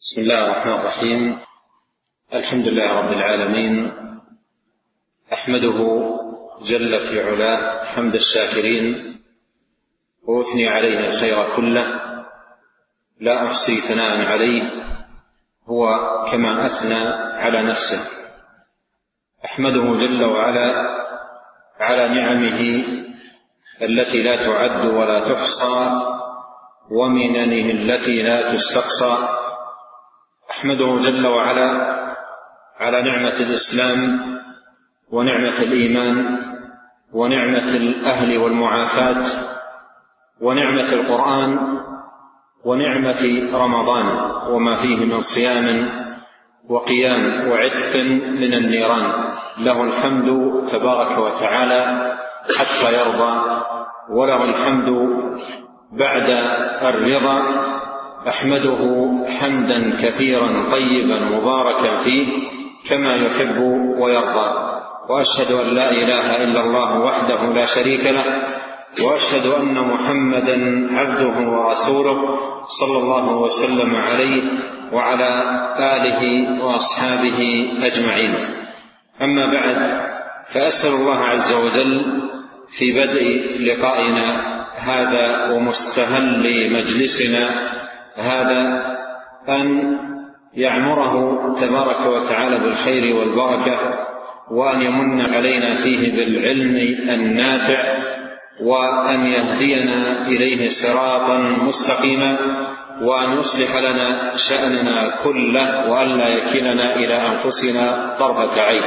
بسم الله الرحمن الرحيم. الحمد لله رب العالمين، أحمده جل في علاه حمد الشاكرين، وأثني عليه الخير كله، لا أحصي ثناء عليه هو كما أثنى على نفسه. أحمده جل وعلا على نعمه التي لا تعد ولا تحصى، ومننه التي لا تستقصى. أحمده جل وعلا على نعمة الإسلام ونعمة الإيمان ونعمة الأهل والمعافاة ونعمة القرآن ونعمة رمضان وما فيه من صيام وقيام وعتق من النيران. له الحمد تبارك وتعالى حتى يرضى، وله الحمد بعد الرضا. أحمده حمدا كثيرا طيبا مباركا فيه كما يحب ويرضى، وأشهد أن لا إله إلا الله وحده لا شريك له، وأشهد أن محمدا عبده ورسوله صلى الله وسلم عليه وعلى آله وأصحابه أجمعين. أما بعد، فأسأل الله عز وجل في بدء لقائنا هذا ومستهل مجلسنا هذا أن يعمره تبارك وتعالى بالخير والبركة، وأن يمن علينا فيه بالعلم النافع، وأن يهدينا إليه صراطا مستقيما، وأن يصلح لنا شأننا كله، وأن لا يكلنا إلى أنفسنا طرفة عين.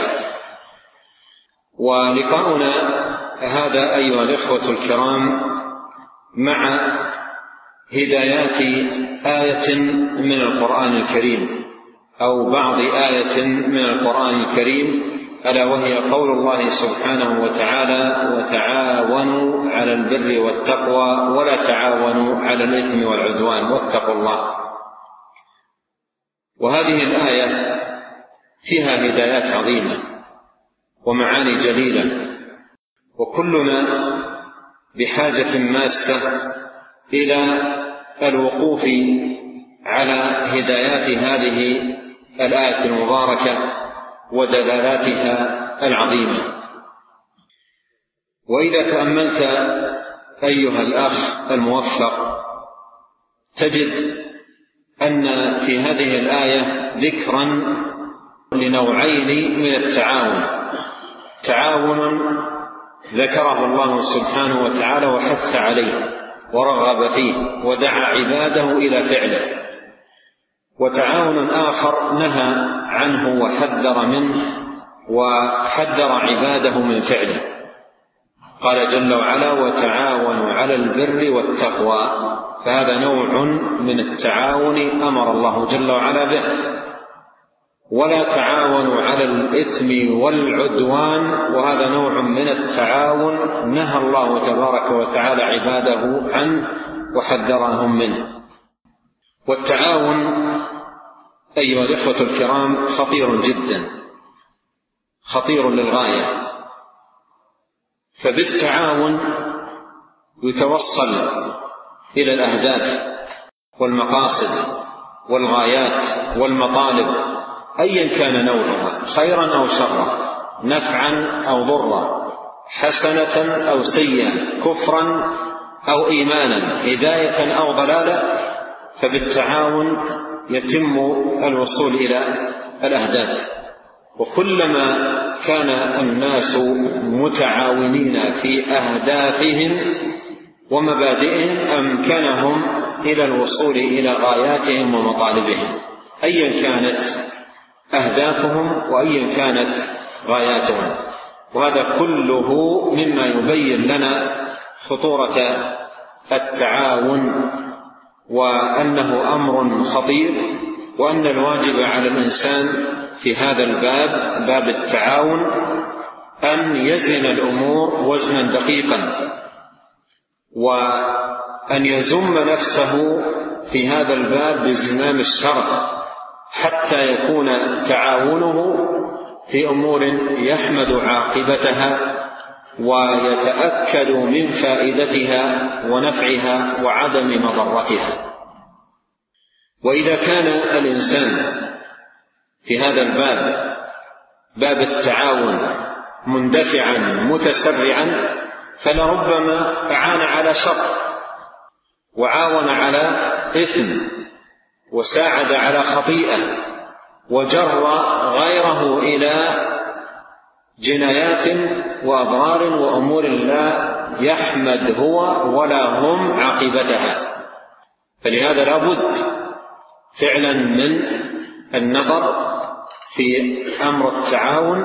ولقاؤنا هذا أيها الإخوة الكرام مع هدايات آية من القرآن الكريم، أو بعض آية من القرآن الكريم، ألا وهي قول الله سبحانه وتعالى: وتعاونوا على البر والتقوى ولا تعاونوا على الإثم والعدوان واتقوا الله. وهذه الآية فيها هدايات عظيمة ومعاني جليلة، وكلنا بحاجة ماسة إلى الوقوف على هدايات هذه الآية المباركة ودلالاتها العظيمة. وإذا تأملت أيها الأخ الموفق، تجد أن في هذه الآية ذكرا لنوعين من التعاون: تعاون ذكره الله سبحانه وتعالى وحث عليه ورغب فيه ودعا عباده إلى فعله، وتعاون آخر نهى عنه وحذر منه وحذر عباده من فعله. قال جل وعلا: وتعاونوا على البر والتقوى، فهذا نوع من التعاون أمر الله جل وعلا به. ولا تعاونوا على الإثم والعدوان، وهذا نوع من التعاون نهى الله تبارك وتعالى عباده عنه وحذرهم منه. والتعاون أيها الإخوة الكرام خطير جدا، خطير للغاية. فبالتعاون يتوصل إلى الأهداف والمقاصد والغايات والمطالب أيا كان نوعها، خيرا أو شرا، نفعا أو ضرا، حسنة أو سيئة، كفرا أو إيمانا، هداية أو ضلالة. فبالتعاون يتم الوصول إلى الأهداف. وكلما كان الناس متعاونين في أهدافهم ومبادئهم أمكنهم إلى الوصول إلى غاياتهم ومطالبهم، أيا كانت أهدافهم وأيا كانت غاياتهم. وهذا كله مما يبين لنا خطورة التعاون، وأنه أمر خطير، وأن الواجب على الإنسان في هذا الباب، باب التعاون، أن يزن الأمور وزنا دقيقا، وأن يزم نفسه في هذا الباب بزمام الشرع، حتى يكون تعاونه في أمور يحمد عاقبتها ويتأكد من فائدتها ونفعها وعدم مضرتها. وإذا كان الإنسان في هذا الباب، باب التعاون، مندفعا متسرعا، فلربما أعان على شر وعاون على إثم وساعد على خطيئة وجر غيره إلى جنايات وأضرار وأمور لا يحمد هو ولا هم عاقبتها. فلهذا لا بد فعلا من النظر في أمر التعاون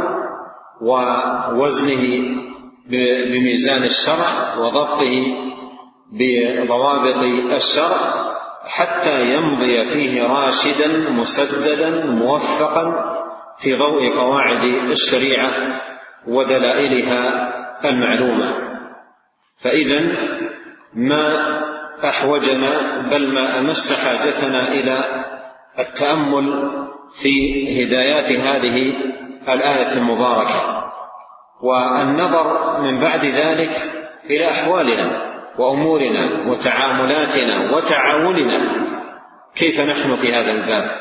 ووزنه بميزان الشرع وضبطه بضوابط الشرع حتى يمضي فيه راشدا مسددا موفقا في ضوء قواعد الشريعة ودلائلها المعلومة. فإذا ما أحوجنا بل ما أمس حاجتنا إلى التأمل في هدايات هذه الآية المباركة، والنظر من بعد ذلك إلى أحوالنا وأمورنا وتعاملاتنا وتعاوننا، كيف نحن في هذا الباب،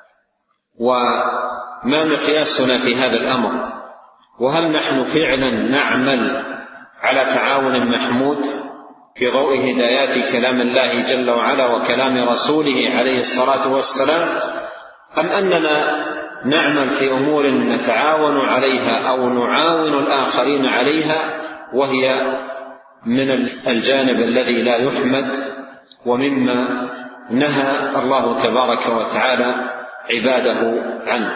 وما مقياسنا في هذا الأمر، وهل نحن فعلا نعمل على تعاون محمود في ضوء هدايات كلام الله جل وعلا وكلام رسوله عليه الصلاة والسلام، أم أننا نعمل في أمور نتعاون عليها أو نعاون الآخرين عليها وهي من الجانب الذي لا يحمد ومما نهى الله تبارك وتعالى عباده عنه.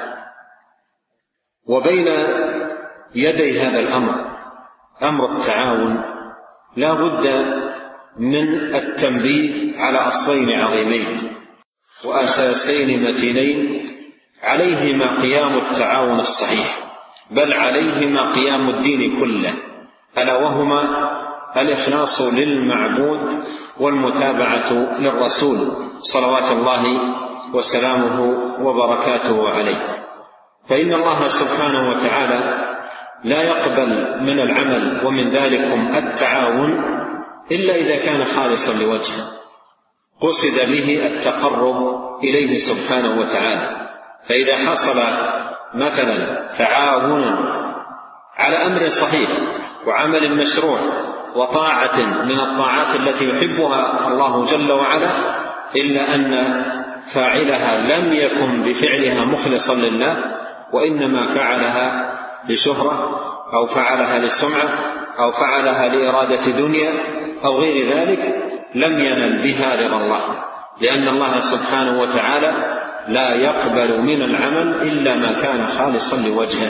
وبين يدي هذا الأمر، أمر التعاون، لا بد من التنبيه على أصلين عظيمين وأساسين متينين عليهما قيام التعاون الصحيح، بل عليهما قيام الدين كله، ألا وهما الإخلاص للمعبود والمتابعة للرسول صلوات الله وسلامه وبركاته عليه. فإن الله سبحانه وتعالى لا يقبل من العمل ومن ذلكم التعاون إلا إذا كان خالصا لوجهه، قصد به التقرب إليه سبحانه وتعالى. فإذا حصل مثلا تعاون على أمر صحيح وعمل مشروع وطاعة من الطاعات التي يحبها الله جل وعلا، إلا أن فاعلها لم يكن بفعلها مخلصا لله، وإنما فعلها لشهرة أو فعلها للسمعة أو فعلها لإرادة دنيا أو غير ذلك، لم ينل بها رضا الله، لأن الله سبحانه وتعالى لا يقبل من العمل إلا ما كان خالصا لوجهه.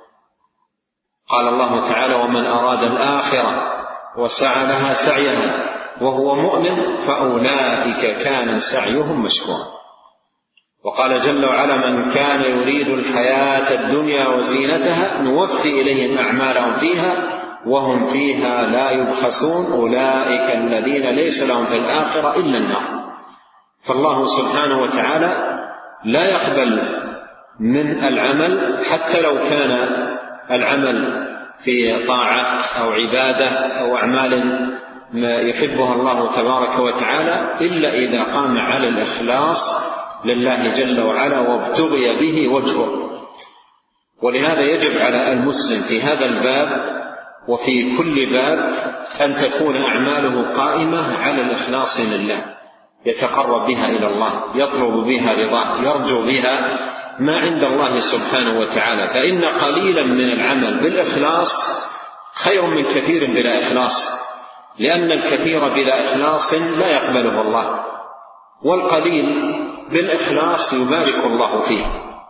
قال الله تعالى: ومن أراد الآخرة وسعى لها سعيها وهو مؤمن فأولئك كان سعيهم مشكورا. وقال جل وعلا: من كان يريد الحياة الدنيا وزينتها نوفي إليهم أعمالهم فيها وهم فيها لا يبخسون أولئك الذين ليس لهم في الآخرة إلا النار. فالله سبحانه وتعالى لا يقبل من العمل حتى لو كان العمل في طاعة أو عبادة أو أعمال ما يحبها الله تبارك وتعالى، إلا إذا قام على الإخلاص لله جل وعلا وابتغي به وجهه. ولهذا يجب على المسلم في هذا الباب وفي كل باب أن تكون أعماله قائمة على الإخلاص لله، يتقرب بها إلى الله، يطلب بها رضاه، يرجو بها ما عند الله سبحانه وتعالى. فإن قليلا من العمل بالإخلاص خير من كثير بلا إخلاص، لأن الكثير بلا إخلاص لا يقبله الله، والقليل بالإخلاص يبارك الله فيه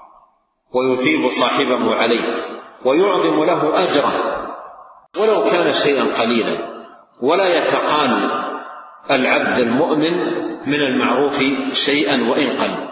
ويثيب صاحبه عليه ويعظم له أجره ولو كان شيئا قليلا. ولا يتقال العبد المؤمن من المعروف شيئا وإن قل.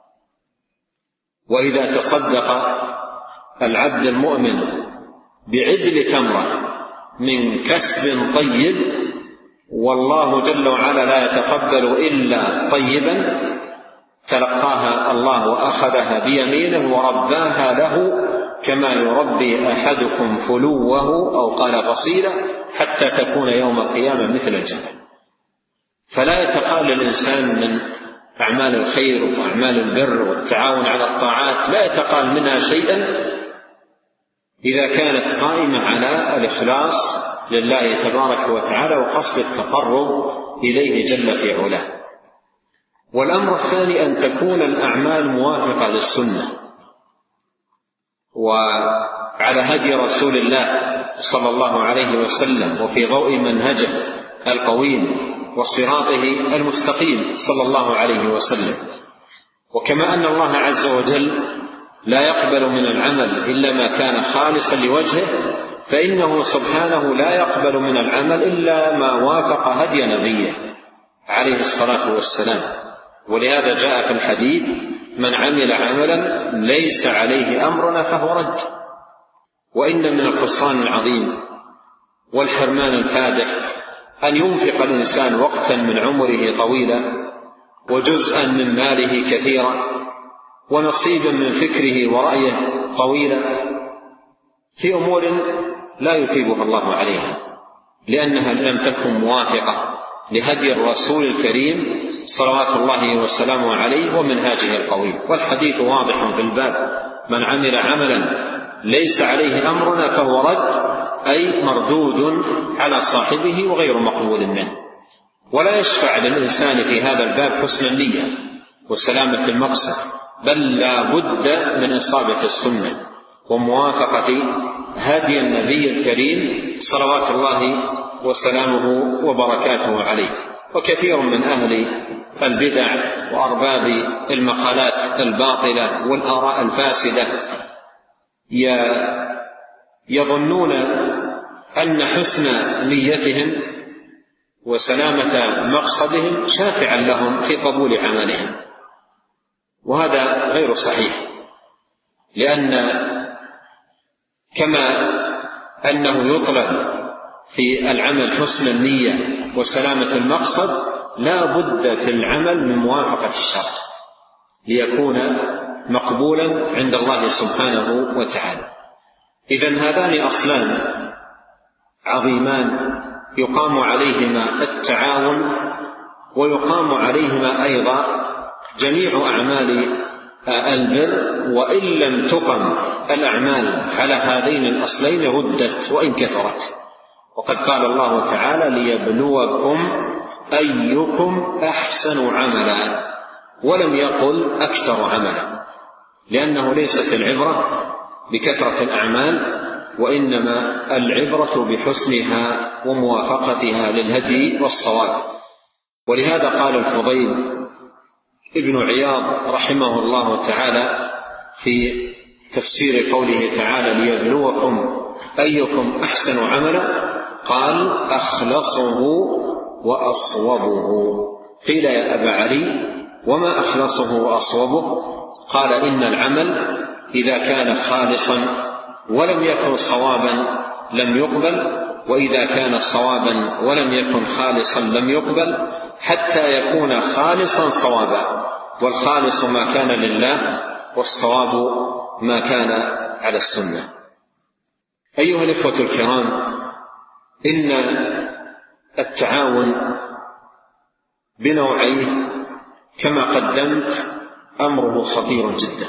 وإذا تصدق العبد المؤمن بعدل تمرة من كسب طيب والله جل وعلا لا يتقبل إلا طيبا، تلقاها الله وأخذها بيمينه ورباها له كما يربي أحدكم فلوه أو قال فصيلة حتى تكون يوم القيامة مثل الجبل. فلا يتقال الإنسان من أعمال الخير وأعمال البر والتعاون على الطاعات لا يتقال منها شيئا إذا كانت قائمة على الإخلاص لله تبارك وتعالى وقصد التقرب إليه جل في علاه. والأمر الثاني أن تكون الأعمال موافقة للسنة وعلى هدي رسول الله صلى الله عليه وسلم وفي ضوء منهجه القويم وصراطه المستقيم صلى الله عليه وسلم. وكما أن الله عز وجل لا يقبل من العمل إلا ما كان خالصا لوجهه، فإنه سبحانه لا يقبل من العمل إلا ما وافق هدي نبيه عليه الصلاة والسلام. ولهذا جاء في الحديث: من عمل عملا ليس عليه أمرنا فهو رد. وإن من الخسران العظيم والحرمان الفادح أن ينفق الإنسان وقتا من عمره طويلا وجزءا من ماله كثيرا ونصيبا من فكره ورأيه طويلا في أمور لا يثيبها الله عليها، لأنها لم تكن موافقة لهدي الرسول الكريم صلوات الله وسلامه عليه ومنهاجه القويم. والحديث واضح في الباب: من عمل عملا ليس عليه أمرنا فهو رد، أي مردود على صاحبه وغير مقبول منه. ولا يشفع للإنسان في هذا الباب حسن النية وسلامة المقصد، بل لا بد من إصابة السنة وموافقة هدي النبي الكريم صلوات الله وسلامه وبركاته عليه. وكثير من أهل البدع وأرباب المقالات الباطلة والآراء الفاسدة يظنون أن حسن نيتهم وسلامة مقصدهم شافعا لهم في قبول عملهم، وهذا غير صحيح. لأن كما أنه يطلب في العمل حسن النية وسلامة المقصد، لا بد في العمل من موافقة الشرع ليكون مقبولا عند الله سبحانه وتعالى. إذن هذان أصلان عظيمان يقام عليهما التعاون ويقام عليهما أيضا جميع أعمال البر، وإن لم تقم الأعمال على هذين الأصلين ردت وإن كثرت. وقد قال الله تعالى: ليبلوكم أيكم أحسن عملا، ولم يقل أكثر عملا، لأنه ليست العبرة بكثرة الأعمال، وإنما العبرة بحسنها وموافقتها للهدي والصواب. ولهذا قال الفضيل ابن عياض رحمه الله تعالى في تفسير قوله تعالى: ليبلوكم أيكم أحسن عملا، قال: أخلصه وأصوبه. قيل: يا أبا علي وما أخلصه وأصوبه؟ قال: إن العمل إذا كان خالصا ولم يكن صوابا لم يقبل، وإذا كان صوابا ولم يكن خالصا لم يقبل، حتى يكون خالصا صوابا. والخالص ما كان لله، والصواب ما كان على السنة. أيها الإخوة الكرام، إن التعاون بنوعيه كما قدمت أمره خطير جدا،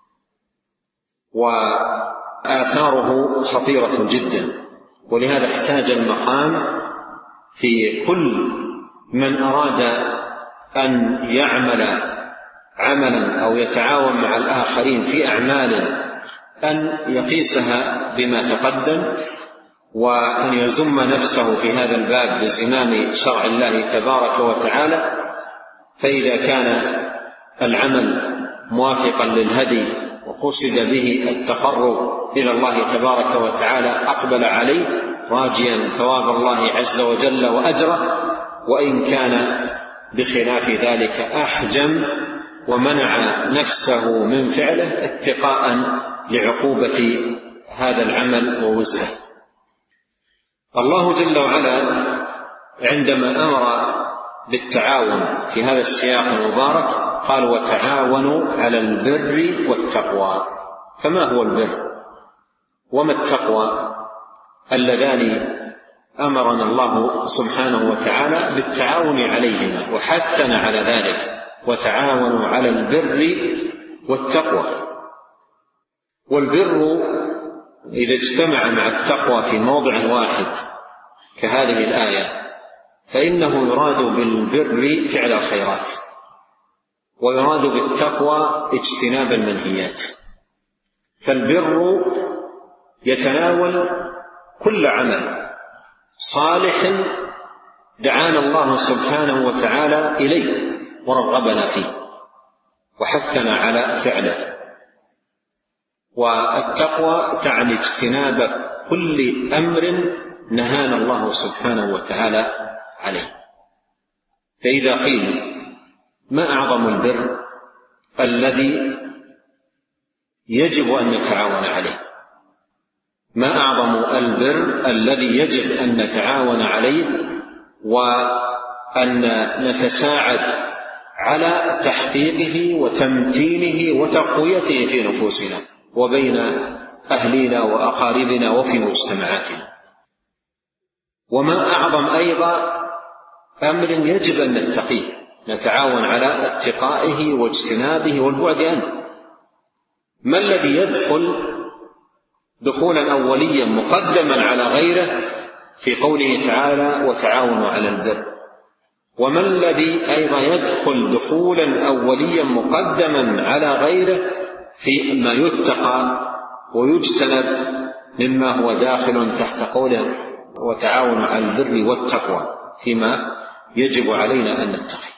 وآثاره خطيرة جدا. ولهذا احتاج المقام في كل من أراد أن يعمل عملا أو يتعاون مع الآخرين في أعمال أن يقيسها بما تقدم، وأن يزم نفسه في هذا الباب بزمام شرع الله تبارك وتعالى. فإذا كان العمل موافقا للهدي وقصد به التقرب إلى الله تبارك وتعالى أقبل عليه راجيا ثواب الله عز وجل وأجره، وإن كان بخلاف ذلك أحجم ومنع نفسه من فعله اتقاء لعقوبة هذا العمل ووزره. الله جل وعلا عندما أمر بالتعاون في هذا السياق المبارك قال: وتعاونوا على البر والتقوى. فما هو البر وما التقوى اللذان أمرنا الله سبحانه وتعالى بالتعاون عليهما وحثنا على ذلك وتعاونوا على البر والتقوى. والبر إذا اجتمع مع التقوى في موضع واحد كهذه الآية فإنه يراد بالبر فعل الخيرات، ويراد بالتقوى اجتناب المنهيات. فالبر يتناول كل عمل صالح دعانا الله سبحانه وتعالى إليه ورغبنا فيه وحثنا على فعله. والتقوى تعني اجتناب كل أمر نهانا الله سبحانه وتعالى عليه. فإذا قيل ما أعظم البر الذي يجب أن نتعاون عليه، ما أعظم البر الذي يجب أن نتعاون عليه وأن نتساعد على تحقيقه وتمتينه وتقويته في نفوسنا وبين أهلنا وأقاربنا وفي مجتمعاتنا. وما أعظم أيضا أمر يجب أن نتقيه، نتعاون على اتقائه واجتنابه والبعد عنه. ما الذي يدخل دخولا أوليا مقدما على غيره في قوله تعالى وتعاونوا على البر؟ وما الذي أيضا يدخل دخولا أوليا مقدما على غيره في ما يتقى ويجتنب مما هو داخل تحت قوله وتعاونوا على البر والتقوى فيما يجب علينا أن نتقي؟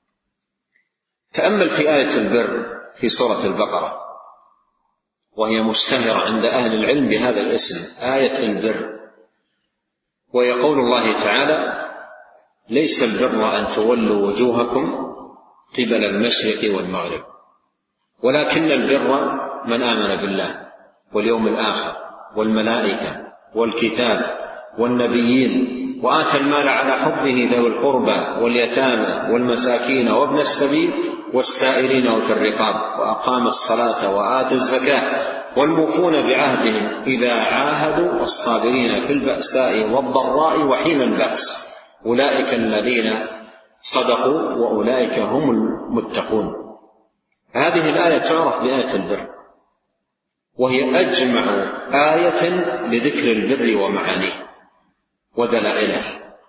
تأمل في آية البر في سورة البقرة، وهي مشتهرة عند أهل العلم بهذا الاسم، آية البر. ويقول الله تعالى ليس البر أن تولوا وجوهكم قبل المشرق والمغرب ولكن البر من آمن بالله واليوم الآخر والملائكة والكتاب والنبيين وآتى المال على حبه ذوي القربى واليتامى والمساكين وابن السبيل والسائلين وفي الرقاب وأقام الصلاة وآتى الزكاة والموفون بعهدهم إذا عاهدوا والصابرين في البأساء والضراء وحين البأس أولئك الذين صدقوا وأولئك هم المتقون. هذه الآية تعرف بآية البر، وهي أجمع آية لذكر البر ومعانيه ودلائله.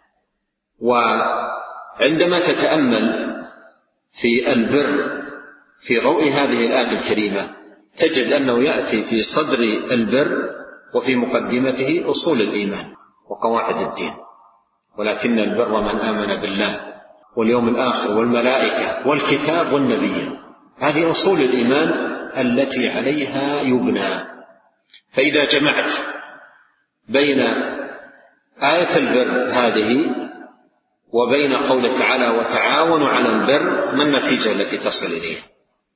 وعندما تتأمل في البر في ضوء هذه الآية الكريمة تجد أنه يأتي في صدر البر وفي مقدمته أصول الإيمان وقواعد الدين. ولكن البر من آمن بالله واليوم الآخر والملائكة والكتاب والنبيين، هذه أصول الإيمان التي عليها يبنى. فإذا جمعت بين آية البر هذه وبين قوله تعالى وتعاونوا على البر، ما النتيجة التي تصل إليها؟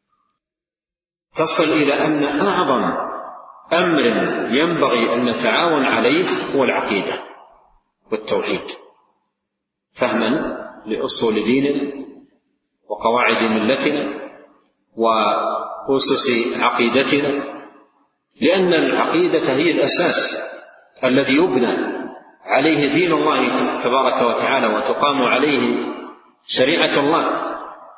تصل إلى أن أعظم أمر ينبغي أن نتعاون عليه هو العقيدة والتوحيد، فهما لأصول ديننا وقواعد ملتنا وأسس عقيدتنا، لأن العقيدة هي الأساس الذي يبنى عليه دين الله تبارك وتعالى وتقام عليه شريعة الله.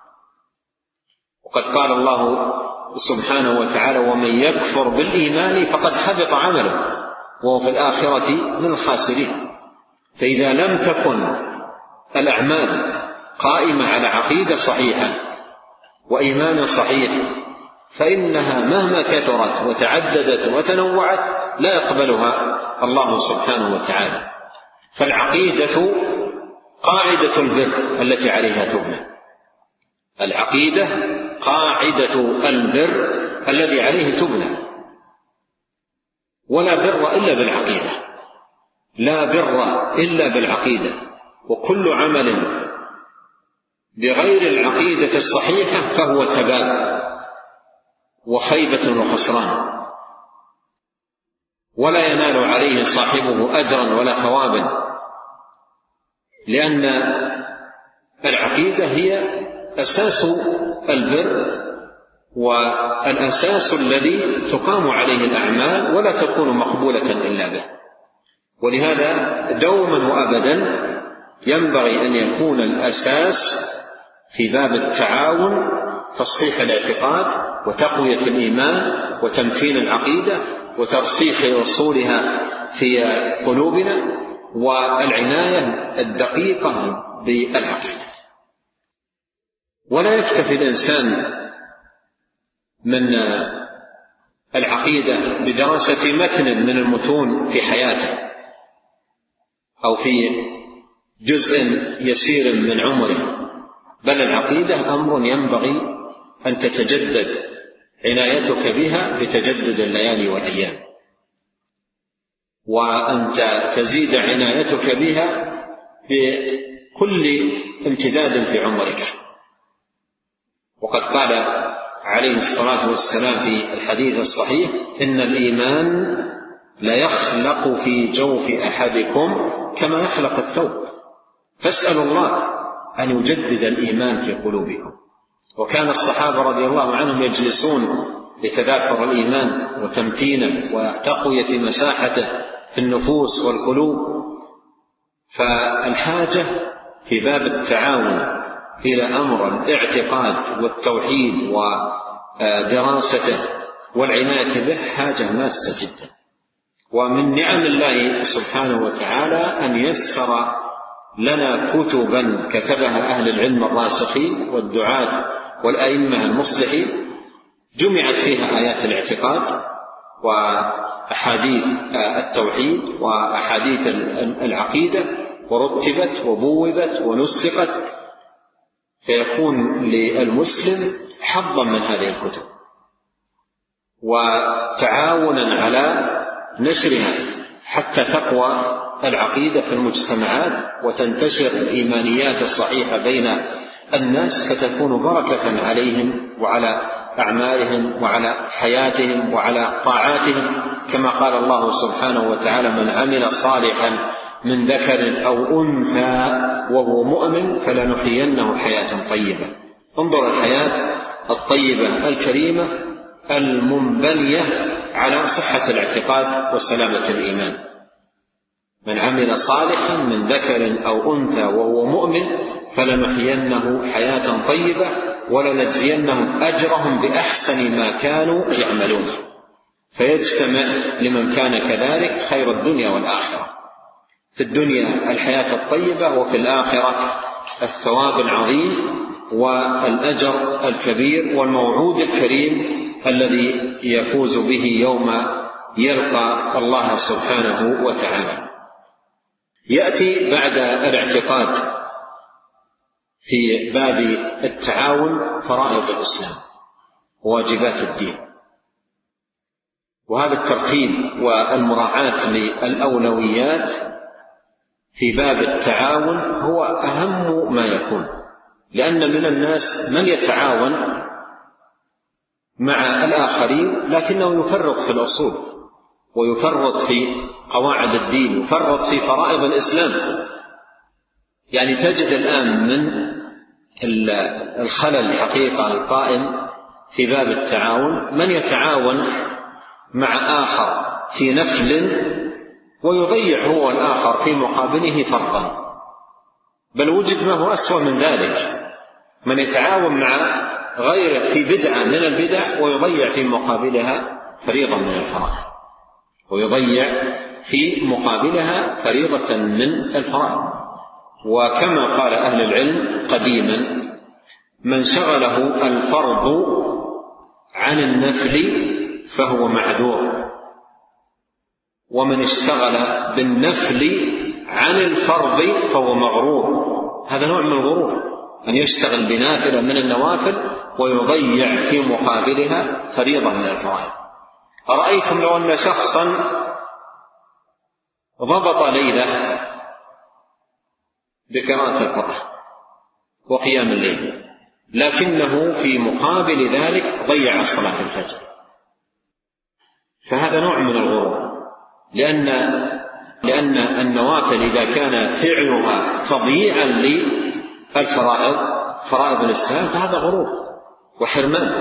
وقد قال الله سبحانه وتعالى ومن يكفر بالإيمان فقد حبط عمله وهو في الآخرة من الخاسرين. فإذا لم تكن الأعمال قائمة على عقيدة صحيحة وإيمان صحيح فإنها مهما كثرت وتعددت وتنوعت لا يقبلها الله سبحانه وتعالى. فالعقيدة قاعدة البر التي عليها تبنى، العقيدة قاعدة البر الذي عليه تبنى. ولا بر إلا بالعقيدة، لا بر إلا بالعقيدة. وكل عمل بغير العقيدة الصحيحة فهو تباب وخيبة وخسران، ولا ينال عليه صاحبه أجرا ولا ثوابا، لأن العقيدة هي أساس البر والأساس الذي تقام عليه الأعمال ولا تكون مقبولة إلا به. ولهذا دوما وأبدا ينبغي أن يكون الأساس في باب التعاون تصحيح الاعتقاد وتقوية الإيمان وتمكين العقيدة وترسيخ أصولها في قلوبنا والعناية الدقيقة بالعقيدة. ولا يكتفي الإنسان من العقيدة بدراسة متن من المتون في حياته أو في جزء يسير من عمره، بل العقيدة أمر ينبغي أن تتجدد عنايتك بها بتجدد الليالي والأيام، وأن تزيد عنايتك بها بكل امتداد في عمرك. وقد قال عليه الصلاة والسلام في الحديث الصحيح: إن الإيمان ليخلق في جوف أحدكم كما يخلق الثوب، فاسألوا الله أن يجدد الإيمان في قلوبكم. وكان الصحابة رضي الله عنهم يجلسون لتذاكر الإيمان وتمكينه وتقوية مساحته في النفوس والقلوب. فالحاجة في باب التعاون إلى أمر الاعتقاد والتوحيد ودراسته والعناية به حاجة ماسة جدا. ومن نعم الله سبحانه وتعالى أن يسر لنا كتبا كتبها أهل العلم الراسخين والدعاة والأئمة المصلحين، جمعت فيها آيات الاعتقاد وأحاديث التوحيد وأحاديث العقيدة، ورتبت وبوبت ونسقت، فيكون للمسلم حظا من هذه الكتب وتعاونا على نشرها حتى تقوى العقيدة في المجتمعات وتنتشر الإيمانيات الصحيحة بين الناس، فتكون بركة عليهم وعلى أعمالهم وعلى حياتهم وعلى طاعاتهم، كما قال الله سبحانه وتعالى: من عمل صالحا من ذكر أو أنثى وهو مؤمن فلنحيينه حياة طيبة. انظر الحياة الطيبة الكريمة المنبنية على صحة الاعتقاد وسلامة الإيمان. من عمل صالحا من ذكر أو أنثى وهو مؤمن فلنحيينه حياة طيبة ولنجزينهم أجرهم بأحسن ما كانوا يعملون. فيجتمع لمن كان كذلك خير الدنيا والآخرة، في الدنيا الحياة الطيبة، وفي الآخرة الثواب العظيم والأجر الكبير والموعود الكريم الذي يفوز به يوم يلقى الله سبحانه وتعالى. يأتي بعد الاعتقاد في باب التعاون فرائض الإسلام وواجبات الدين، وهذا الترتيب والمراعاة للأولويات في باب التعاون هو أهم ما يكون، لأن من الناس من يتعاون مع الآخرين لكنه يفرط في الأصول ويفرط في قواعد الدين، يفرط في فرائض الإسلام. يعني تجد الآن من الخلل الحقيقة القائم في باب التعاون من يتعاون مع آخر في نفل ويضيع هو الآخر في مقابله فرضا، بل وجد ما هو أسوأ من ذلك، من يتعاون مع غيره في بدعة من البدع ويضيع في مقابلها فريضة من الفرائض، من الفرائض. وكما قال أهل العلم قديما: من شغله الفرض عن النفل فهو معذور، ومن اشتغل بالنفل عن الفرض فهو مغرور. هذا نوع من الغرور، أن يشتغل بنافلة من النوافل ويضيع في مقابلها فريضة من الفرائض. أرأيتم لو أن شخصا ضبط ليلة بقراءة القرآن وقيام الليل، لكنه في مقابل ذلك ضيع صلاة الفجر، فهذا نوع من الغرور، لأن النوافل إذا كان فعلها تضييعا للفرائض فرائض الإسلام فهذا غرور وحرمان.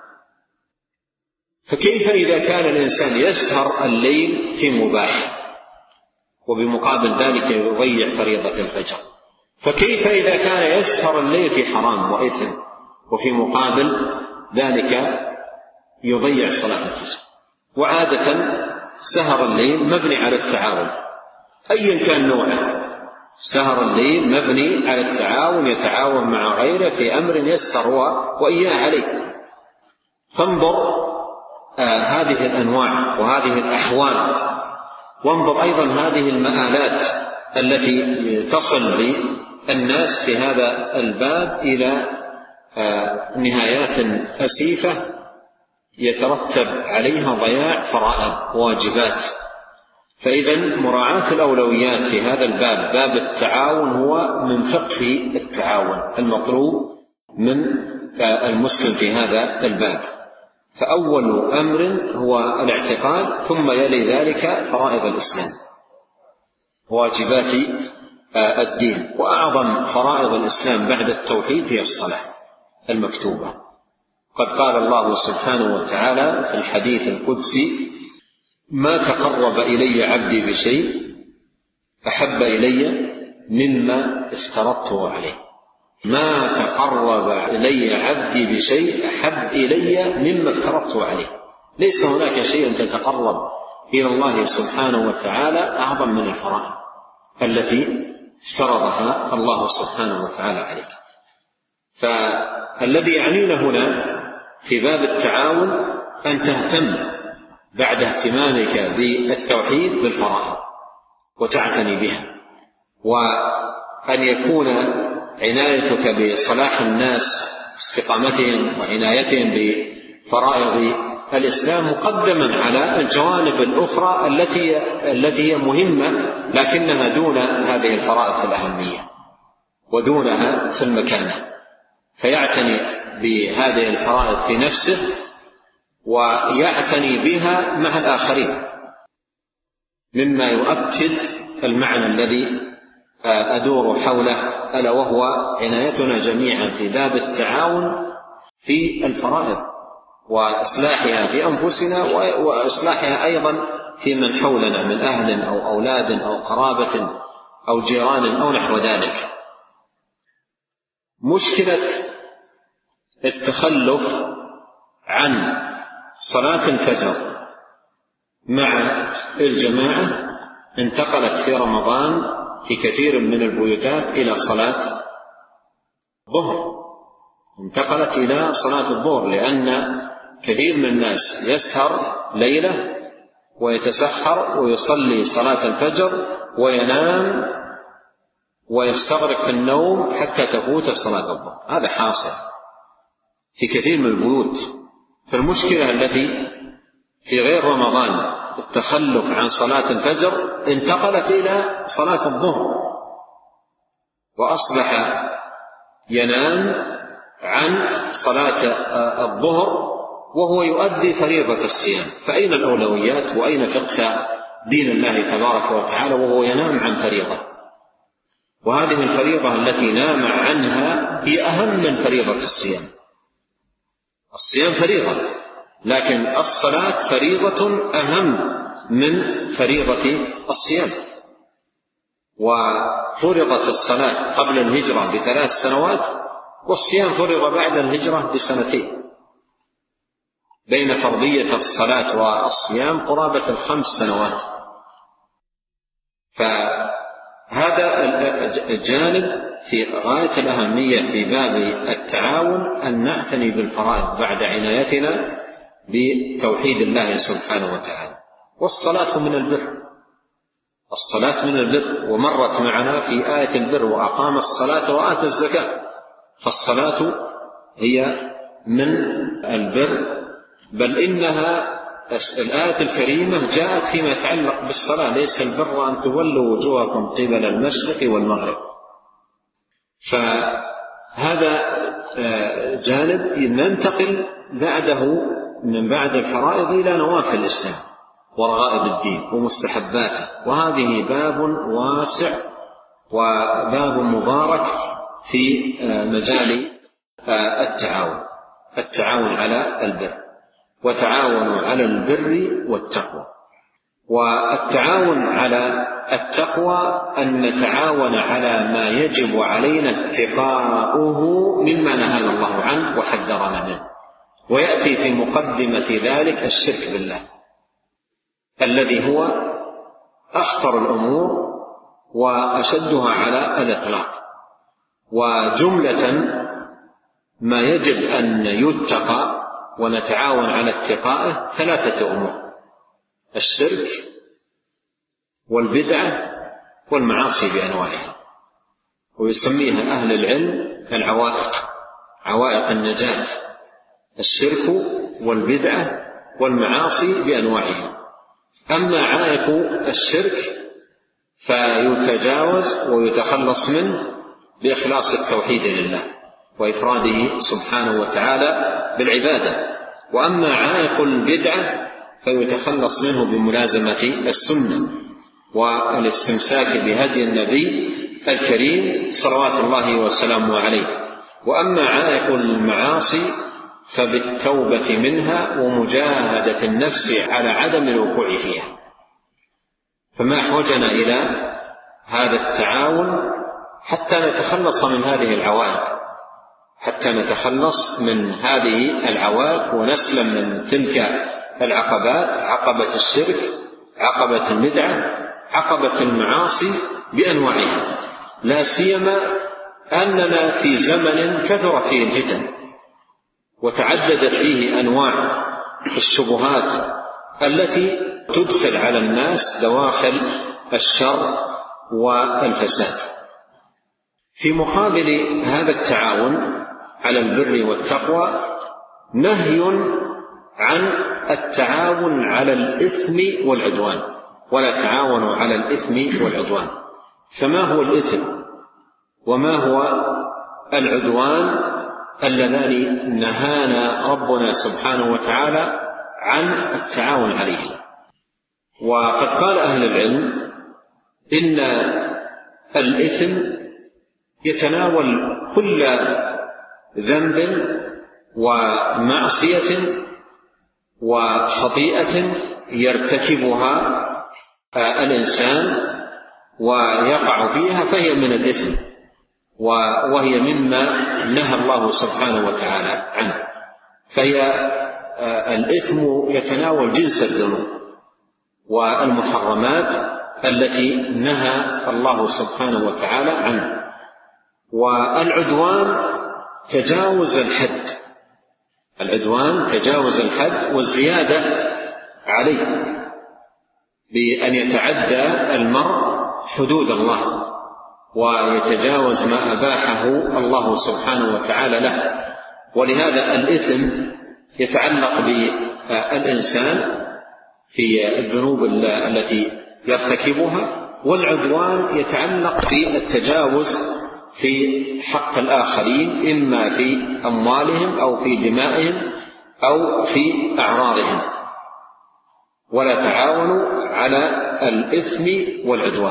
فكيف إذا كان الإنسان يسهر الليل في مباح وبمقابل ذلك يضيع فريضة الفجر؟ فكيف إذا كان يسهر الليل في حرام وإثم، وفي مقابل ذلك يضيع صلاة الفجر؟ وعادة سهر الليل مبني على التعاون أيا كان نوعه، سهر الليل مبني على التعاون، يتعاون مع غيره في أمر يسهر وإياه عليه. فانظر هذه الأنواع وهذه الأحوال، وانظر أيضا هذه المآلات التي تصل بالناس في هذا الباب إلى نهايات أسيفة يترتب عليها ضياع فرائض وواجبات. فإذا مراعاة الأولويات في هذا الباب، باب التعاون، هو من فقه التعاون المطلوب من المسلم في هذا الباب. فأول أمر هو الاعتقاد، ثم يلي ذلك فرائض الإسلام، واجبات الدين. وأعظم فرائض الإسلام بعد التوحيد هي الصلاة المكتوبة. قد قال الله سبحانه وتعالى في الحديث القدسي: ما تقرب إلي عبدي بشيء أحب إلي مما افترضته عليه. ما تقرب إلي عبدي بشيء أحب إلي مما افترضته عليه. ليس هناك شيء تتقرب إلى الله سبحانه وتعالى أعظم من الفرائض التي افترضها الله سبحانه وتعالى عليك. فالذي يعنينا هنا في باب التعاون أن تهتم بعد اهتمامك بالتوحيد بالفرائض وتعتني بها، وأن يكون عنايتك بصلاح الناس استقامتهم وعنايتهم بفرائض الإسلام مقدما على الجوانب الأخرى التي هي مهمة لكنها دون هذه الفرائض في الأهمية ودونها في المكانة. فيعتني بهذه الفرائض في نفسه ويعتني بها مع الآخرين، مما يؤكد المعنى الذي أدور حوله، ألا وهو عنايتنا جميعا في باب التعاون في الفرائض وإصلاحها في أنفسنا وإصلاحها أيضا في من حولنا من أهل أو أولاد أو قرابة أو جيران أو نحو ذلك. مشكلة التخلف عن صلاة الفجر مع الجماعة انتقلت في رمضان في كثير من البيوتات إلى صلاة الظهر، انتقلت إلى صلاة الظهر، لأن كثير من الناس يسهر ليلة ويتسحر ويصلي صلاة الفجر وينام ويستغرق في النوم حتى تفوت صلاة الظهر. هذا حاصل في كثير من البيوت. فالمشكلة التي في غير رمضان التخلف عن صلاة الفجر انتقلت إلى صلاة الظهر، وأصبح ينام عن صلاة الظهر وهو يؤدي فريضة الصيام. فأين الأولويات وأين فقه دين الله تبارك وتعالى وهو ينام عن فريضة؟ وهذه الفريضة التي نام عنها هي أهم من فريضة الصيام. الصيام فريضة، لكن الصلاة فريضة أهم من فريضة الصيام. وفرضت الصلاة قبل الهجرة ب3 سنوات، والصيام فرض بعد الهجرة ب2 سنين. بين فرضية الصلاة والصيام قرابة 5 سنوات. فهذا الجانب في غاية الأهمية في باب التعاون، أن نعتني بالفرائض بعد عنايتنا بتوحيد الله سبحانه وتعالى. والصلاة من البر، الصلاة من البر، ومرت معنا في آية البر: وأقام الصلاة وآتى الزكاة. فالصلاة هي من البر، بل إنها الآية الكريمة جاءت فيما يتعلق بالصلاة: ليس البر أن تولوا وجوهكم قبل المشرق والمغرب. فهذا جانب ننتقل بعده من بعد الفرائض إلى نوافل الإسلام ورغائب الدين ومستحباته، وهذه باب واسع وباب مبارك في مجال التعاون على البر. وتعاونوا على البر والتقوى. والتعاون على التقوى أن نتعاون على ما يجب علينا اتقاؤه مما نهانا الله عنه وحذرنا منه. ويأتي في مقدمة ذلك الشرك بالله الذي هو أخطر الأمور وأشدها على الإطلاق. وجملة ما يجب أن يتقى ونتعاون على اتقائه 3 أمور: الشرك والبدعة والمعاصي بأنواعها، ويسميها أهل العلم العوائق، عوائق النجاة: الشرك والبدعة والمعاصي بأنواعها. أما عائق الشرك فيتجاوز ويتخلص منه بإخلاص التوحيد لله وإفراده سبحانه وتعالى بالعبادة. وأما عائق البدعة فيتخلص منه بملازمة السنة والاستمساك بهدي النبي الكريم صلوات الله وسلامه عليه. وأما عائق المعاصي فبالتوبة منها ومجاهدة النفس على عدم الوقوع فيها. فما أحوجنا إلى هذا التعاون حتى نتخلص من هذه العوائق، حتى نتخلص من هذه العوائق ونسلم من تلك العقبات: عقبة الشرك، عقبة البدعة، عقبة المعاصي بأنواعها، لا سيما أننا في زمن كثر فيه الفتن وتعددت فيه أنواع الشبهات التي تدخل على الناس دواخل الشر والفساد. في مقابل هذا التعاون على البر والتقوى نهي عن التعاون على الإثم والعدوان: ولا تعاونوا على الإثم والعدوان. فما هو الإثم وما هو العدوان اللذان نهانا ربنا سبحانه وتعالى عن التعاون عليه؟ وقد قال أهل العلم إن الإثم يتناول كل ذنب ومعصية وخطيئة يرتكبها الإنسان ويقع فيها فهي من الإثم، وهي مما نهى الله سبحانه وتعالى عنه. فهي الإثم يتناول جنس الذنوب والمحرمات التي نهى الله سبحانه وتعالى عنه. والعدوان تجاوز الحد، العدوان تجاوز الحد والزيادة عليه بأن يتعدى المرء حدود الله ويتجاوز ما أباحه الله سبحانه وتعالى له. ولهذا الإثم يتعلق بالإنسان في الذنوب التي يرتكبها، والعدوان يتعلق بالتجاوز في حق الآخرين، إما في أموالهم أو في دمائهم أو في أعراضهم. ولا تعاونوا على الإثم والعدوان.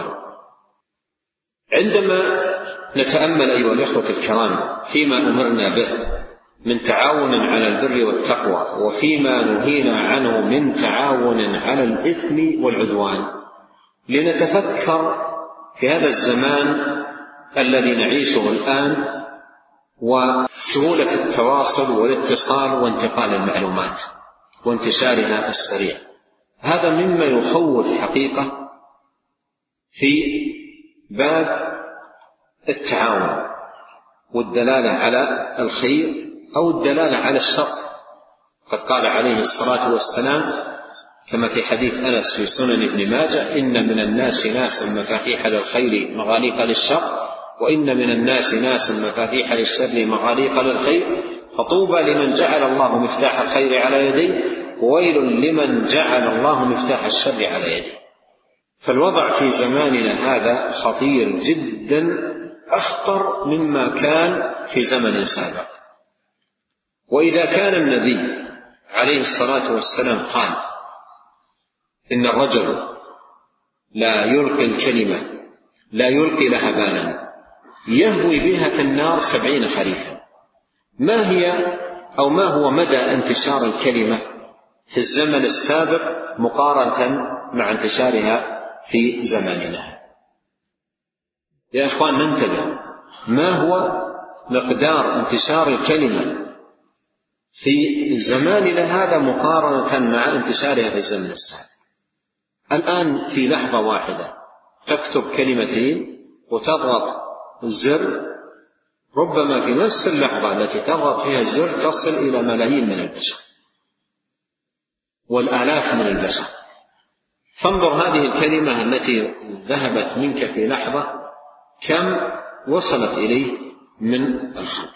عندما نتأمل أيها الإخوة الكرام فيما أمرنا به من تعاون على البر والتقوى وفيما نهينا عنه من تعاون على الإثم والعدوان، لنتفكر في هذا الزمان الذي نعيشه الآن وسهولة التواصل والاتصال وانتقال المعلومات وانتشارها السريع. هذا مما يخوف حقيقة في باب التعاون والدلالة على الخير أو الدلالة على الشر. قد قال عليه الصلاة والسلام كما في حديث أنس في سنن ابن ماجه: إن من الناس ناسا مفاتيح للخير مغاليق للشر، وإن من الناس ناسا مفاتيح للشر مغاليق للخير، فطوبى لمن جعل الله مفتاح الخير على يديه، وويل لمن جعل الله مفتاح الشر على يديه. فالوضع في زماننا هذا خطير جدا، أخطر مما كان في زمن سابق. وإذا كان النبي عليه الصلاة والسلام قال إن الرجل لا يلقي الكلمة لا يلقي لها بالا يهوي بها في النار 70 خريفا، ما هي ما هو مدى انتشار الكلمة في الزمن السابق مقارنة مع انتشارها في زماننا. يا إخوان ننتبه، ما هو مقدار انتشار الكلمة في زماننا هذا مقارنة مع انتشارها في الزمن السابق؟ الآن في لحظة واحدة تكتب كلمتين وتضغط الزر، ربما في نفس اللحظة التي تضغط فيها الزر تصل إلى ملايين من البشر والآلاف من البشر. فانظر هذه الكلمة التي ذهبت منك في لحظة كم وصلت إليه من الخلق،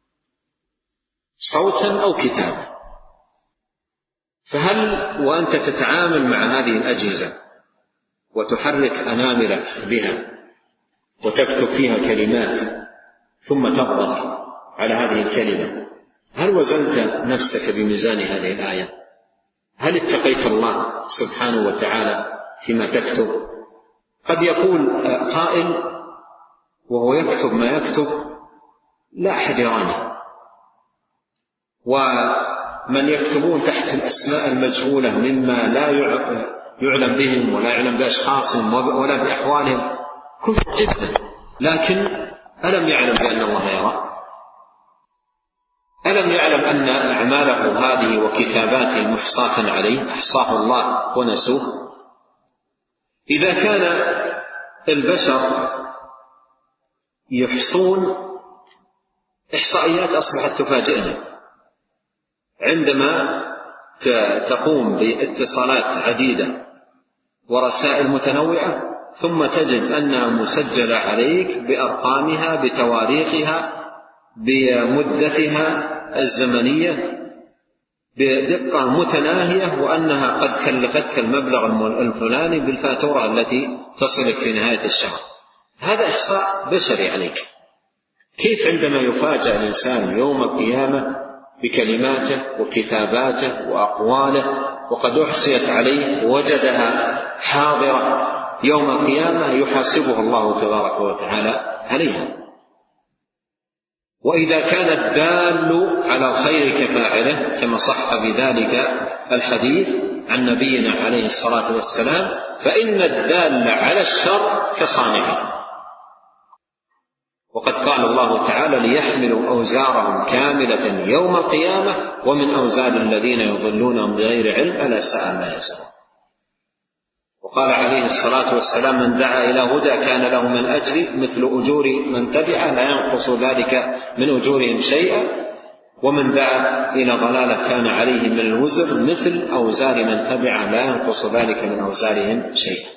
صوتا أو كتابة. فهل وأنت تتعامل مع هذه الأجهزة وتحرك أناملك بها وتكتب فيها كلمات ثم تضغط على هذه الكلمة، هل وزنت نفسك بميزان هذه الآية؟ هل اتقيت الله سبحانه وتعالى فيما تكتب؟ قد يقول قائل وهو يكتب ما يكتب لا أحد يراني، ومن يكتبون تحت الأسماء المجهولة مما لا يعلم بهم ولا يعلم بأشخاصهم ولا بأحوالهم كفر جدا، لكن ألم يعلم بأن الله يرى؟ ألم يعلم أن أعماله هذه وكتاباته محصاة عليه، أحصاه الله ونسوه؟ إذا كان البشر يحصون إحصائيات أصبحت تفاجئنا عندما تقوم باتصالات عديدة ورسائل متنوعة ثم تجد أنها مسجلة عليك بأرقامها بتواريخها بمدتها الزمنية بدقة متناهية، وأنها قد كلفتك المبلغ الفلاني بالفاتورة التي تصلك في نهاية الشهر. هذا إحصاء بشري عليك. كيف عندما يفاجأ الإنسان يوم القيامة بكلماته وكتاباته وأقواله وقد أحصيت عليه وجدها حاضرة يوم القيامة يحاسبه الله تبارك وتعالى عليها. وإذا كان الدال على الخير كفاعله كما صح بذلك الحديث عن نبينا عليه الصلاة والسلام، فإن الدال على الشر كصانعه. وقد قال الله تعالى ليحملوا أوزارهم كاملة يوم القيامة ومن أوزار الذين يضلونهم بغير علم ألا ساء ما يزرون. وقال عليه الصلاة والسلام من دعا إلى هدى كان له من أجر مثل أجور من تبعه لا ينقص ذلك من أجورهم شيئا، ومن دعا إلى ضلالة كان عليه من الوزر مثل أوزار من تبعه لا ينقص ذلك من أوزارهم شيئا.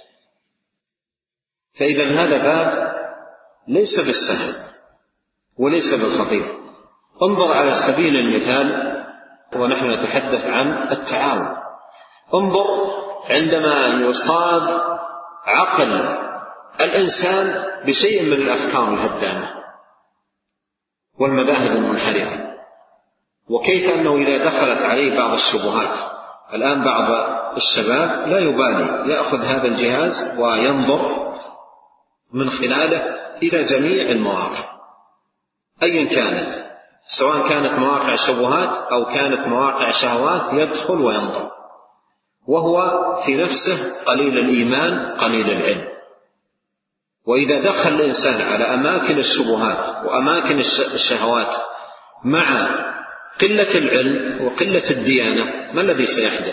فإذا هذا باب ليس بالسهل وليس بالخطير. انظر على سبيل المثال ونحن نتحدث عن التعاون، انظر عندما يصاب عقل الإنسان بشيء من الأفكار الهدامة والمذاهب المنحرفة، وكيف أنه إذا دخلت عليه بعض الشبهات، الآن بعض الشباب لا يبالي يأخذ هذا الجهاز وينظر من خلاله إلى جميع المواقع أيا كانت، سواء كانت مواقع شبهات أو كانت مواقع شهوات، يدخل وينظر وهو في نفسه قليل الإيمان قليل العلم. وإذا دخل الإنسان على أماكن الشبهات وأماكن الشهوات مع قلة العلم وقلة الديانة، ما الذي سيحدث؟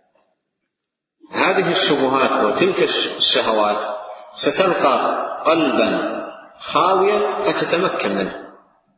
هذه الشبهات وتلك الشهوات ستلقى قلبا خاويا فتتمكن منه،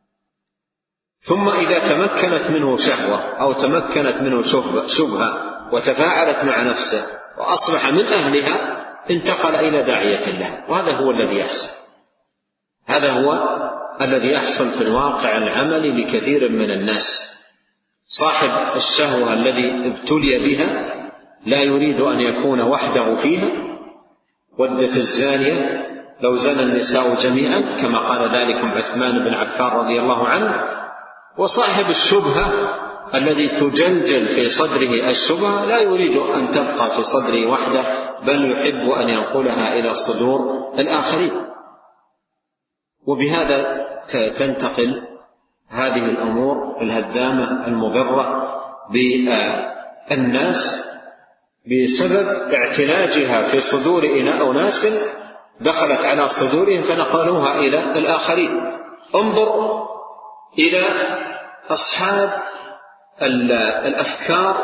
ثم إذا تمكنت منه شهوة أو تمكنت منه شبهة وتفاعلت مع نفسه وأصبح من أهلها انتقل إلى داعية الله. وهذا هو الذي يحصل، هذا هو الذي يحصل في الواقع العملي لكثير من الناس. صاحب الشهوة الذي ابتلي بها لا يريد أن يكون وحده فيها، ودت الزانية لو زنى النساء جميعا كما قال ذلكم عثمان بن عفان رضي الله عنه. وصاحب الشبهة الذي تجلجل في صدره الشبهة لا يريد أن تبقى في صدره وحده، بل يحب أن ينقلها إلى صدور الآخرين. وبهذا تنتقل هذه الأمور الهدامة المضرة بالناس بسبب اعتلاجها في صدور أناس دخلت على صدورهم فنقلوها إلى الآخرين. انظر إلى أصحاب الأفكار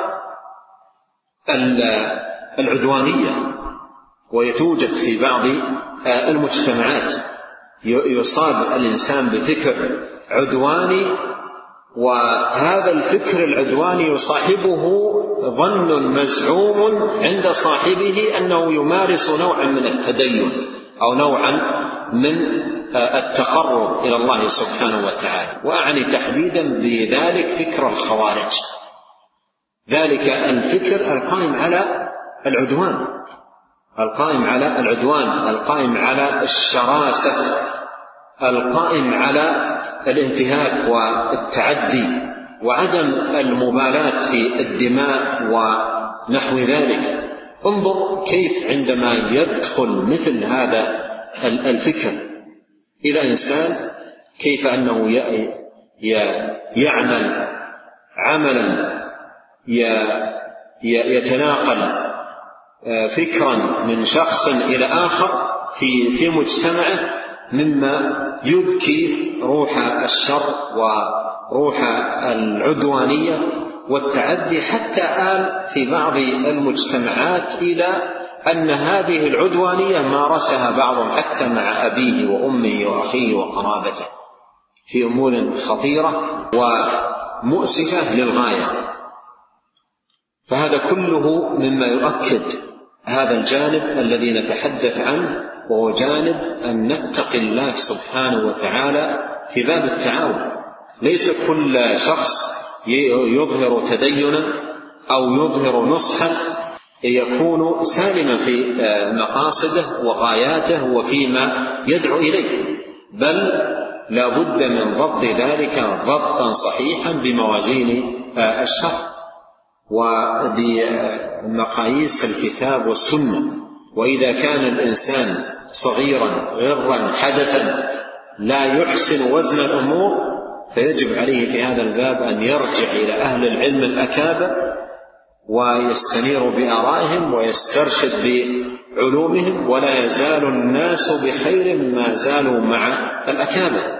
العدوانية، ويتوجد في بعض المجتمعات يصاب الإنسان بفكر عدواني، وهذا الفكر العدواني يصاحبه ظن مزعوم عند صاحبه أنه يمارس نوعا من التدين أو نوعا من التقرب إلى الله سبحانه وتعالى. وأعني تحديدا بذلك فكر الخوارج، ذلك الفكر القائم على العدوان، القائم على الشراسة، القائم على الانتهاك والتعدي وعدم المبالاة في الدماء ونحو ذلك. انظر كيف عندما يدخل مثل هذا الفكر إلى إنسان، كيف أنه يعمل عملا يتناقل فكرا من شخص إلى آخر في مجتمعه، مما يبكي روح الشر وروح العدوانية والتعدي، حتى آل في بعض المجتمعات إلى أن هذه العدوانية مارسها بعضهم حتى مع أبيه وأمه وأخيه وقرابته في أمور خطيرة ومؤسفة للغاية. فهذا كله مما يؤكد هذا الجانب الذي نتحدث عنه، وهو جانب أن نتقي الله سبحانه وتعالى في باب التعاون. ليس كل شخص يظهر تدينا أو يظهر نصحا يكون سالما في مقاصده وغاياته وفيما يدعو إليه، بل لا بد من ضبط ذلك ضبطا صحيحا بموازين الشرع وبمقاييس الكتاب والسنة. وإذا كان الإنسان صغيرا غرا حدثا لا يحسن وزن الأمور، فيجب عليه في هذا الباب أن يرجع إلى أهل العلم الأكابر ويستنير بآرائهم ويسترشد بعلومهم، ولا يزال الناس بخير ما زالوا مع الأكابر.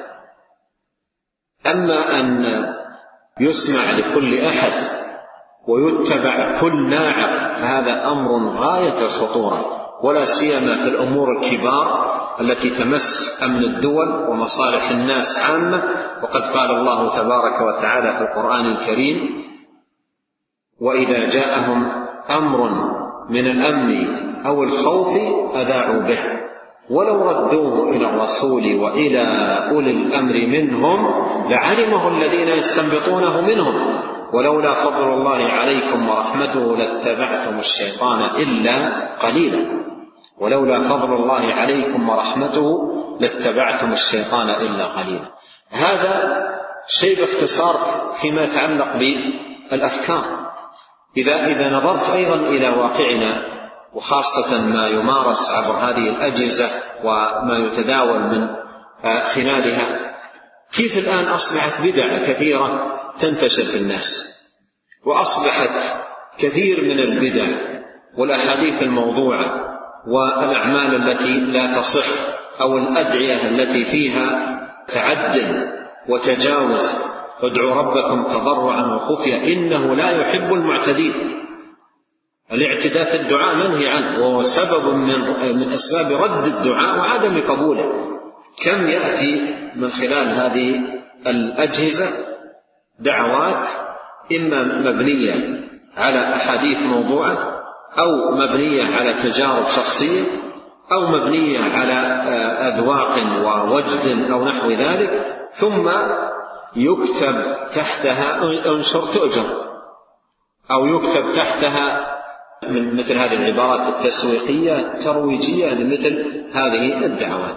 أما أن يسمع لكل أحد ويتبع كل ناعق فهذا أمر غاية الخطورة، ولا سيما في الأمور الكبار التي تمس أمن الدول ومصالح الناس عامة. وقد قال الله تبارك وتعالى في القرآن الكريم: وإذا جاءهم أمر من الأمن أو الخوف أذاعوا به ولو ردوه إلى الرسول وإلى أولي الأمر منهم لعلمه الذين يستنبطونه منهم ولولا فضل الله عليكم ورحمته لاتبعتم الشيطان إلا قليلا. ولولا فضل الله عليكم ورحمته لاتبعتم الشيطان إلا قليلا. هذا شيء باختصار فيما يتعلق بالأفكار. إذا نظرت أيضا إلى واقعنا وخاصة ما يمارس عبر هذه الأجهزة وما يتداول من خلالها، كيف الآن أصبحت بدع كثيرة تنتشر في الناس، وأصبحت كثير من البدع والأحاديث الموضوعة والأعمال التي لا تصح أو الأدعية التي فيها تعد وتجاوز: ادعوا ربكم تضرعا وخفيا إنه لا يحب المعتدين. الاعتداء في الدعاء منهي عنه، وهو سبب من أسباب رد الدعاء وعدم قبوله. كم يأتي من خلال هذه الأجهزة دعوات إما مبنية على أحاديث موضوعة أو مبنية على تجارب شخصية أو مبنية على أذواق ووجد أو نحو ذلك، ثم يكتب تحتها انشر تؤجر، أو يكتب تحتها من مثل هذه العبارات التسويقية الترويجية لمثل هذه الدعوات.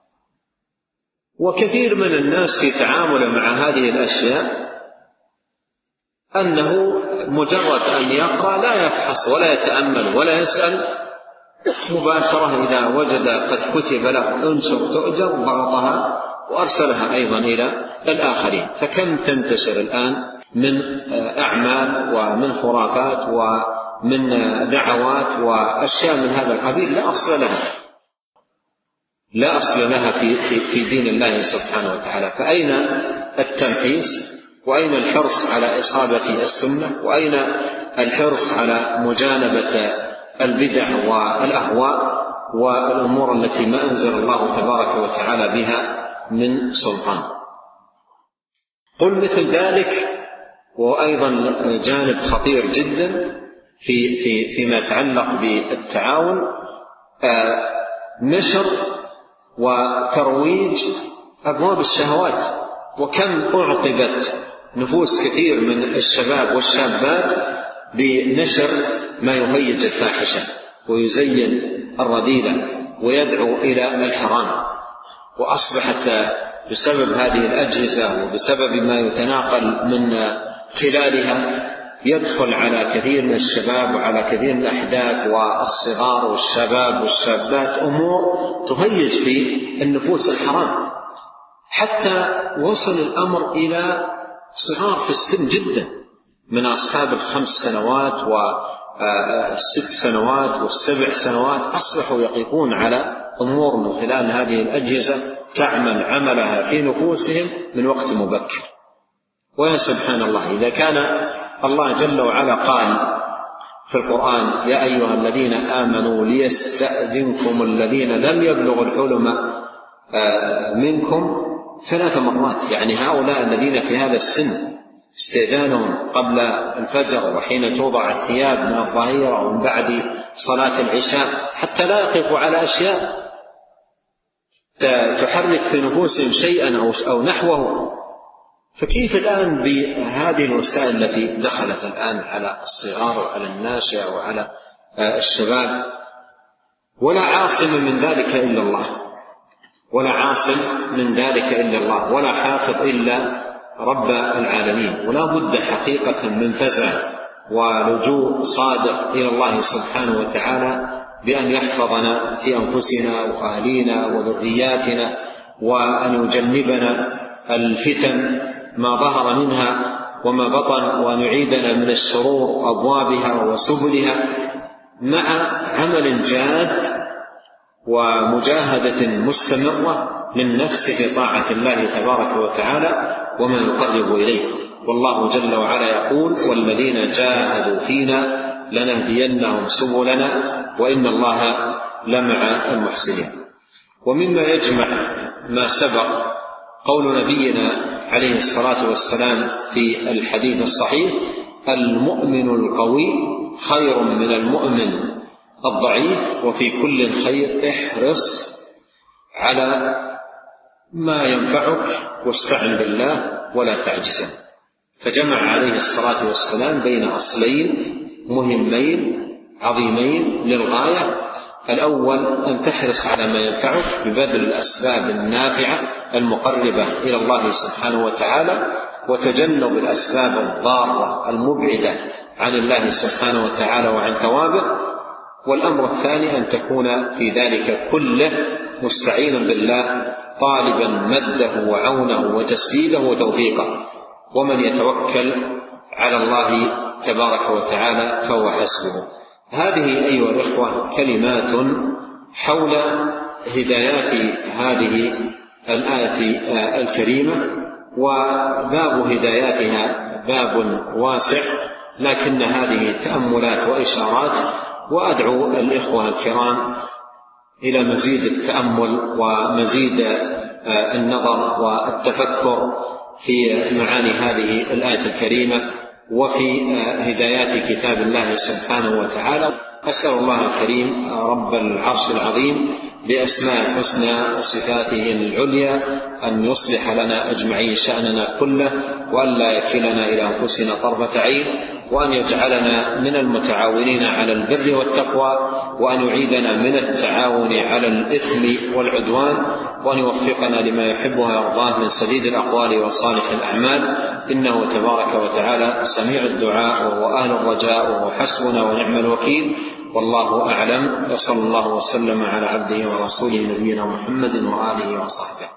وكثير من الناس في تعامله مع هذه الأشياء أنه مجرد أن يقرأ لا يفحص ولا يتأمل ولا يسأل، مباشرة إذا وجد قد كتب له انشر تؤجر ضغطها وأرسلها أيضا إلى الآخرين. فكم تنتشر الآن من أعمال ومن خرافات ومن دعوات وأشياء من هذا القبيل لا أصل لها في دين الله سبحانه وتعالى. فأين التمحيص؟ وأين الحرص على إصابة السنة؟ وأين الحرص على مجانبة البدع والأهواء والأمور التي ما أنزل الله تبارك وتعالى بها من سلطان؟ قل مثل ذلك. وأيضا جانب خطير جدا فيما يتعلق بالتعاون، نشر وترويج أبواب الشهوات. وكم أعقبت نفوس كثير من الشباب والشابات بنشر ما يهيج الفاحشة ويزين الرذيلة ويدعو إلى الحرام. وأصبحت بسبب هذه الأجهزة وبسبب ما يتناقل من خلالها يدخل على كثير من الشباب وعلى كثير من الأحداث والصغار والشباب والشابات أمور تهيج في النفوس الحرام، حتى وصل الأمر إلى صغار في السن جدا، من أصحاب 5 سنوات و6 سنوات و7 سنوات أصبحوا يقفون على أمور من خلال هذه الأجهزة تعمل عملها في نفوسهم من وقت مبكر. ويا سبحان الله، إذا كان الله جل وعلا قال في القرآن: يا أيها الذين آمنوا ليستأذنكم الذين لم يبلغوا الحلم منكم 3 مرات، يعني هؤلاء الذين في هذا السن استئذانهم قبل الفجر وحين توضع الثياب من الظهيرة ومن بعد صلاة العشاء، حتى لا يقفوا على أشياء تحرك في نفوسهم شيئا أو نحوه. فكيف الآن بهذه الوسائل التي دخلت الآن على الصغار وعلى الناشئة وعلى الشباب؟ ولا عاصم من ذلك إلا الله، ولا عاصم من ذلك إلا الله، ولا حافظ إلا رب العالمين. ولا بد حقيقة من فزع ولجوء صادق إلى الله سبحانه وتعالى بأن يحفظنا في أنفسنا وأهلينا وذرياتنا، وأن يجنبنا الفتن ما ظهر منها وما بطن، وأن يعيدنا من الشرور أبوابها وسبلها، مع عمل جاد ومجاهدة مستمرة للنفس في طاعة الله تبارك وتعالى وما يقرب إليه. والله جل وعلا يقول: والذين جاهدوا فينا لنهدينهم سبلنا وإن الله لمع المحسنين. ومما يجمع ما سبق قول نبينا عليه الصلاة والسلام في الحديث الصحيح: المؤمن القوي خير من المؤمن الضعيف، وفي كل خير، احرص على ما ينفعك واستعن بالله ولا تعجزا. فجمع عليه الصلاة والسلام بين أصلين مهمين عظيمين للغاية: الأول أن تحرص على ما ينفعك ببذل الأسباب النافعة المقربة إلى الله سبحانه وتعالى، وتجنب الأسباب الضارة المبعدة عن الله سبحانه وتعالى وعن ثوابه. والأمر الثاني أن تكون في ذلك كله مستعينا بالله، طالبا مده وعونه وتسديده وتوفيقه. ومن يتوكل على الله تبارك وتعالى فهو حسبه. هذه أيها الإخوة كلمات حول هدايات هذه الآية الكريمة، وباب هداياتها باب واسع، لكن هذه تأملات وإشارات. وأدعو الإخوة الكرام إلى مزيد التأمل ومزيد النظر والتفكر في معاني هذه الآية الكريمة وفي هدايات كتاب الله سبحانه وتعالى. أسأل الله الكريم رب العرش العظيم بأسماء الحسنى وصفاته العليا أن يصلح لنا أجمعين شأننا كله، وأن لا يكلنا إلى أنفسنا طرفة عين، وأن يجعلنا من المتعاونين على البر والتقوى، وأن يعيدنا من التعاون على الإثم والعدوان، وأن يوفقنا لما يحب ويرضاه من سديد الأقوال وصالح الأعمال، إنه تبارك وتعالى سميع الدعاء وهو أهل الرجاء وهو حسبنا ونعم الوكيل. والله أعلم، وصلى الله وسلم على عبده ورسوله نبينا محمد وآله وصحبه.